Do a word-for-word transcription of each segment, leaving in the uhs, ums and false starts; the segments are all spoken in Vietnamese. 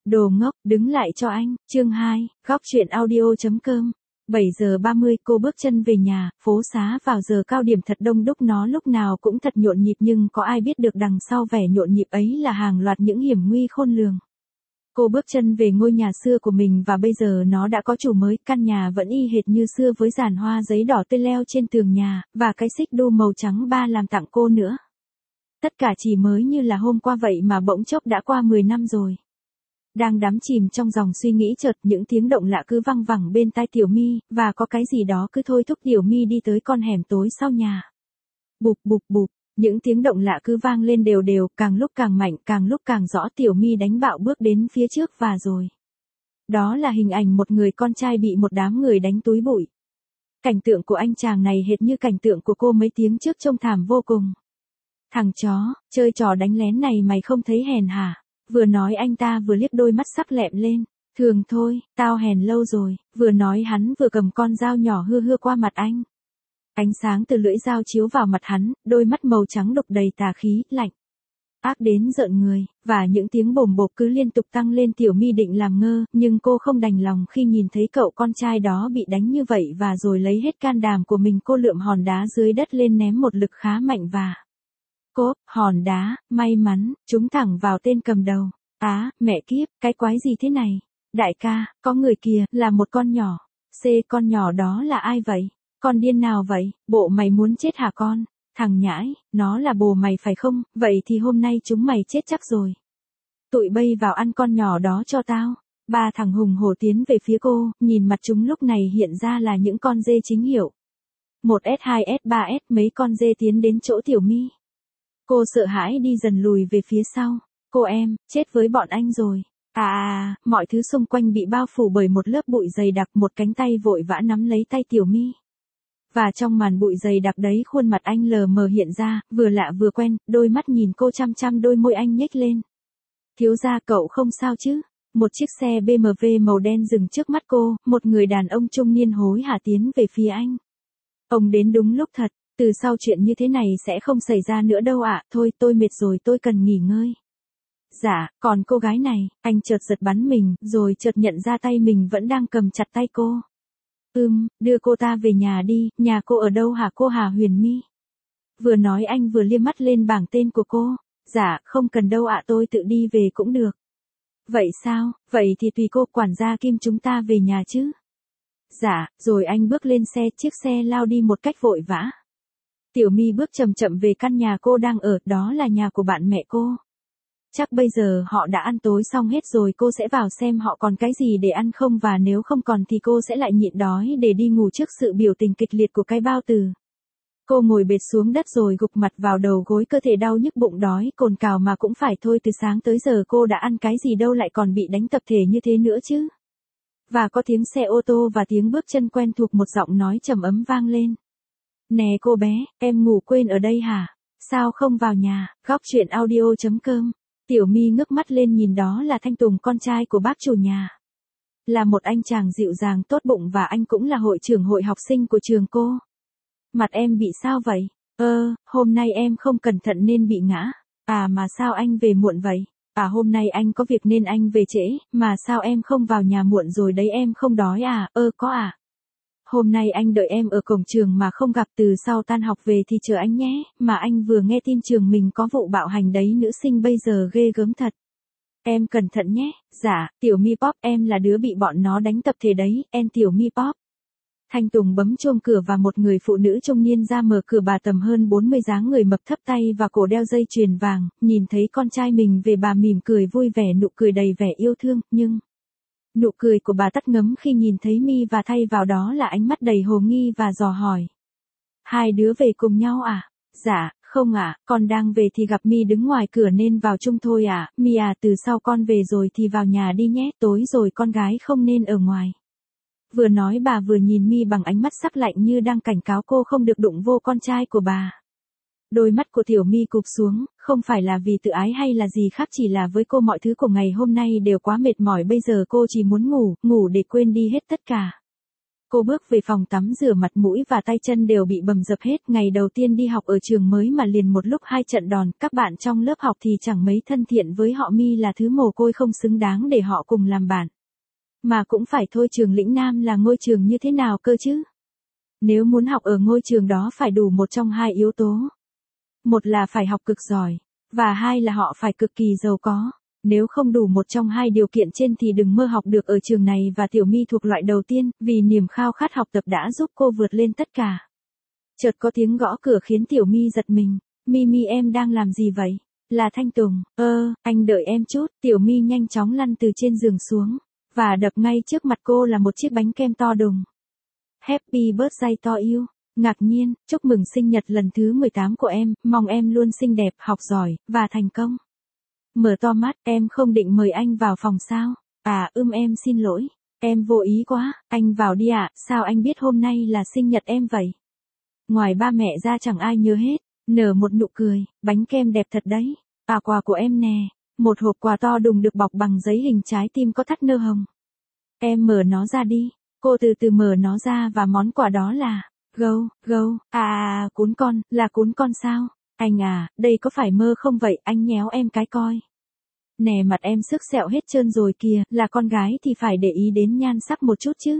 Đồ ngốc, đứng lại cho anh, chương hai, góc truyện audio.com. bảy giờ ba mươi cô bước chân về nhà, phố xá vào giờ cao điểm thật đông đúc, nó lúc nào cũng thật nhộn nhịp, nhưng có ai biết được đằng sau vẻ nhộn nhịp ấy là hàng loạt những hiểm nguy khôn lường. Cô bước chân về ngôi nhà xưa của mình và bây giờ nó đã có chủ mới, căn nhà vẫn y hệt như xưa với dàn hoa giấy đỏ tươi leo trên tường nhà, và cái xích đu màu trắng ba làm tặng cô nữa. Tất cả chỉ mới như là hôm qua vậy mà bỗng chốc đã qua mười năm rồi. Đang đắm chìm trong dòng suy nghĩ, chợt những tiếng động lạ cứ văng vẳng bên tai Tiểu My, và có cái gì đó cứ thôi thúc Tiểu My đi tới con hẻm tối sau nhà. Bụp bụp bụp, những tiếng động lạ cứ vang lên đều đều, càng lúc càng mạnh, càng lúc càng rõ. Tiểu My đánh bạo bước đến phía trước và rồi. Đó là hình ảnh một người con trai bị một đám người đánh túi bụi. Cảnh tượng của anh chàng này hệt như cảnh tượng của cô mấy tiếng trước, trông thảm vô cùng. Thằng chó, chơi trò đánh lén này mày không thấy hèn hả? Vừa nói anh ta vừa liếc đôi mắt sắc lẹm lên. Thường thôi, tao hèn lâu rồi. Vừa nói hắn vừa cầm con dao nhỏ hưa hưa qua mặt anh. Ánh sáng từ lưỡi dao chiếu vào mặt hắn, đôi mắt màu trắng đục đầy tà khí, lạnh, ác đến rợn người, và những tiếng bồm bộp cứ liên tục tăng lên. Tiểu My định làm ngơ, nhưng cô không đành lòng khi nhìn thấy cậu con trai đó bị đánh như vậy, và rồi lấy hết can đảm của mình, cô lượm hòn đá dưới đất lên ném một lực khá mạnh và cốp, hòn đá, may mắn, trúng thẳng vào tên cầm đầu. Á, mẹ kiếp, cái quái gì thế này? Đại ca, có người kìa, là một con nhỏ. C, con nhỏ đó là ai vậy? Con điên nào vậy? Bộ mày muốn chết hả con? Thằng nhãi, nó là bồ mày phải không? Vậy thì hôm nay chúng mày chết chắc rồi. Tụi bay vào ăn con nhỏ đó cho tao. Ba thằng hùng hổ tiến về phía cô, nhìn mặt chúng lúc này hiện ra là những con dê chính hiệu. một S, hai S, ba S, mấy con dê tiến đến chỗ Tiểu My. Cô sợ hãi đi dần lùi về phía sau. Cô em, chết với bọn anh rồi. À à, mọi thứ xung quanh bị bao phủ bởi một lớp bụi dày đặc, một cánh tay vội vã nắm lấy tay Tiểu My. Và trong màn bụi dày đặc đấy, khuôn mặt anh lờ mờ hiện ra, vừa lạ vừa quen, đôi mắt nhìn cô chăm chăm, đôi môi anh nhếch lên. Thiếu gia, cậu không sao chứ? Một chiếc xe bê em vê màu đen dừng trước mắt cô, một người đàn ông trung niên hối hả tiến về phía anh. Ông đến đúng lúc thật. Từ sau chuyện như thế này sẽ không xảy ra nữa đâu ạ. Thôi tôi mệt rồi, tôi cần nghỉ ngơi. Dạ, còn cô gái này, anh chợt giật bắn mình, rồi chợt nhận ra tay mình vẫn đang cầm chặt tay cô. Ừm, đưa cô ta về nhà đi. Nhà cô ở đâu hả cô Hà Huyền My? Vừa nói anh vừa liếc mắt lên bảng tên của cô. Dạ, không cần đâu ạ, tôi tự đi về cũng được. Vậy sao? Vậy thì tùy cô, quản gia Kim, chúng ta về nhà chứ? Dạ, rồi anh bước lên xe, chiếc xe lao đi một cách vội vã. Tiểu My bước chậm chậm về căn nhà cô đang ở, đó là nhà của bạn mẹ cô. Chắc bây giờ họ đã ăn tối xong hết rồi, cô sẽ vào xem họ còn cái gì để ăn không, và nếu không còn thì cô sẽ lại nhịn đói để đi ngủ trước sự biểu tình kịch liệt của cái bao tử. Cô ngồi bệt xuống đất rồi gục mặt vào đầu gối, cơ thể đau nhức, bụng đói cồn cào mà cũng phải thôi, từ sáng tới giờ cô đã ăn cái gì đâu lại còn bị đánh tập thể như thế nữa chứ. Và có tiếng xe ô tô và tiếng bước chân quen thuộc, một giọng nói trầm ấm vang lên. Nè cô bé, em ngủ quên ở đây hả? Sao không vào nhà? Góc truyện audio.com. Tiểu My ngước mắt lên nhìn, đó là Thanh Tùng, con trai của bác chủ nhà. Là một anh chàng dịu dàng tốt bụng, và anh cũng là hội trưởng hội học sinh của trường cô. Mặt em bị sao vậy? Ơ, hôm nay em không cẩn thận nên bị ngã. À mà sao anh về muộn vậy? À hôm nay anh có việc nên anh về trễ, mà sao em không vào nhà muộn rồi đấy, em không đói à? Ơ có à? Hôm nay anh đợi em ở cổng trường mà không gặp, từ sau tan học về thì chờ anh nhé, mà anh vừa nghe tin trường mình có vụ bạo hành đấy, nữ sinh bây giờ ghê gớm thật. Em cẩn thận nhé. Dạ, Tiểu My Pop, em là đứa bị bọn nó đánh tập thể đấy, em Tiểu My Pop. Thanh Tùng bấm chuông cửa và một người phụ nữ trung niên ra mở cửa, bà tầm hơn bốn mươi, dáng người mập, thấp tay và cổ đeo dây chuyền vàng, nhìn thấy con trai mình về bà mỉm cười vui vẻ, nụ cười đầy vẻ yêu thương, nhưng nụ cười của bà tắt ngấm khi nhìn thấy My, và thay vào đó là ánh mắt đầy hồ nghi và dò hỏi. Hai đứa về cùng nhau à? Dạ, không ạ, à, con đang về thì gặp My đứng ngoài cửa nên vào chung thôi ạ. À. My à, từ sau con về rồi thì vào nhà đi nhé, tối rồi con gái không nên ở ngoài. Vừa nói bà vừa nhìn My bằng ánh mắt sắc lạnh như đang cảnh cáo cô không được đụng vô con trai của bà. Đôi mắt của Tiểu My cụp xuống, không phải là vì tự ái hay là gì khác, chỉ là với cô mọi thứ của ngày hôm nay đều quá mệt mỏi, bây giờ cô chỉ muốn ngủ, ngủ để quên đi hết tất cả. Cô bước về phòng tắm rửa mặt mũi và tay chân đều bị bầm dập hết. Ngày đầu tiên đi học ở trường mới mà liền một lúc hai trận đòn. Các bạn trong lớp học thì chẳng mấy thân thiện với họ, Mi là thứ mồ côi không xứng đáng để họ cùng làm bạn. Mà cũng phải thôi, trường lĩnh Nam là ngôi trường như thế nào cơ chứ? Nếu muốn học ở ngôi trường đó phải đủ một trong hai yếu tố. Một là phải học cực giỏi, và hai là họ phải cực kỳ giàu có. Nếu không đủ một trong hai điều kiện trên thì đừng mơ học được ở trường này, và Tiểu My thuộc loại đầu tiên, vì niềm khao khát học tập đã giúp cô vượt lên tất cả. Chợt có tiếng gõ cửa khiến Tiểu My giật mình. Mi Mi, em đang làm gì vậy? Là Thanh Tùng. Ơ, anh đợi em chút. Tiểu My nhanh chóng lăn từ trên giường xuống, và đập ngay trước mặt cô là một chiếc bánh kem to đùng. Happy birthday to you. Ngạc nhiên, chúc mừng sinh nhật lần thứ mười tám của em, mong em luôn xinh đẹp, học giỏi, và thành công. Mở to mắt, em không định mời anh vào phòng sao? À, ưm em xin lỗi. Em vô ý quá, anh vào đi ạ. À, sao anh biết hôm nay là sinh nhật em vậy? Ngoài ba mẹ ra chẳng ai nhớ hết. Nở một nụ cười, bánh kem đẹp thật đấy. À, quà của em nè. Một hộp quà to đùng được bọc bằng giấy hình trái tim có thắt nơ hồng. Em mở nó ra đi. Cô từ từ mở nó ra và món quà đó là gâu, gâu, à, à, cuốn con, là cuốn con sao? Anh à, đây có phải mơ không vậy? Anh nhéo em cái coi. Nè, mặt em xước sẹo hết trơn rồi kìa, là con gái thì phải để ý đến nhan sắc một chút chứ.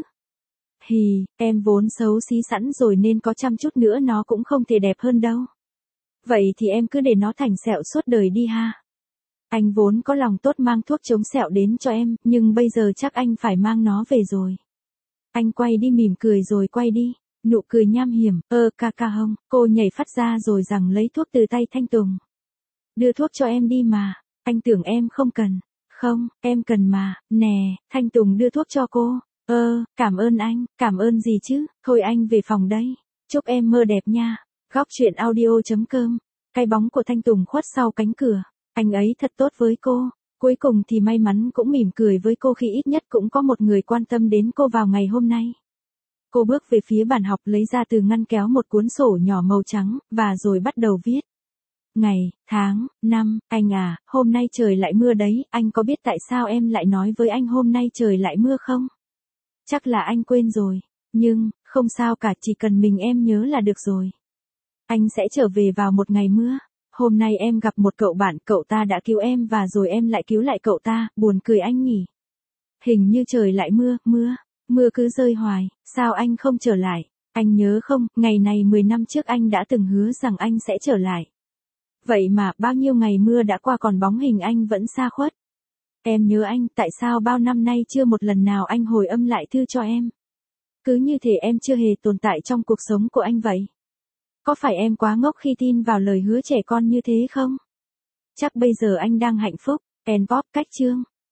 Hì, em vốn xấu xí sẵn rồi nên có chăm chút nữa nó cũng không thể đẹp hơn đâu. Vậy thì em cứ để nó thành sẹo suốt đời đi ha. Anh vốn có lòng tốt mang thuốc chống sẹo đến cho em, nhưng bây giờ chắc anh phải mang nó về rồi. Anh quay đi mỉm cười rồi quay đi. Nụ cười nham hiểm, ơ ca ca hông, cô nhảy phát ra rồi rằng lấy thuốc từ tay Thanh Tùng. Đưa thuốc cho em đi mà, anh tưởng em không cần. Không, em cần mà, nè, Thanh Tùng đưa thuốc cho cô. Ơ, cảm ơn anh, cảm ơn gì chứ, thôi anh về phòng đây. Chúc em mơ đẹp nha. Góc truyện audio chấm com. Cái bóng của Thanh Tùng khuất sau cánh cửa. Anh ấy thật tốt với cô. Cuối cùng thì may mắn cũng mỉm cười với cô khi ít nhất cũng có một người quan tâm đến cô vào ngày hôm nay. Cô bước về phía bàn học, lấy ra từ ngăn kéo một cuốn sổ nhỏ màu trắng, và rồi bắt đầu viết. Ngày, tháng, năm, anh à, hôm nay trời lại mưa đấy, anh có biết tại sao em lại nói với anh hôm nay trời lại mưa không? Chắc là anh quên rồi, nhưng, không sao cả, chỉ cần mình em nhớ là được rồi. Anh sẽ trở về vào một ngày mưa. Hôm nay em gặp một cậu bạn, cậu ta đã cứu em và rồi em lại cứu lại cậu ta, buồn cười anh nhỉ. Hình như trời lại mưa, mưa. Mưa cứ rơi hoài, sao anh không trở lại? Anh nhớ không, ngày này mười năm trước anh đã từng hứa rằng anh sẽ trở lại. Vậy mà, bao nhiêu ngày mưa đã qua còn bóng hình anh vẫn xa khuất. Em nhớ anh, tại sao bao năm nay chưa một lần nào anh hồi âm lại thư cho em? Cứ như thể em chưa hề tồn tại trong cuộc sống của anh vậy. Có phải em quá ngốc khi tin vào lời hứa trẻ con như thế không? Chắc bây giờ anh đang hạnh phúc. En pop cách chương.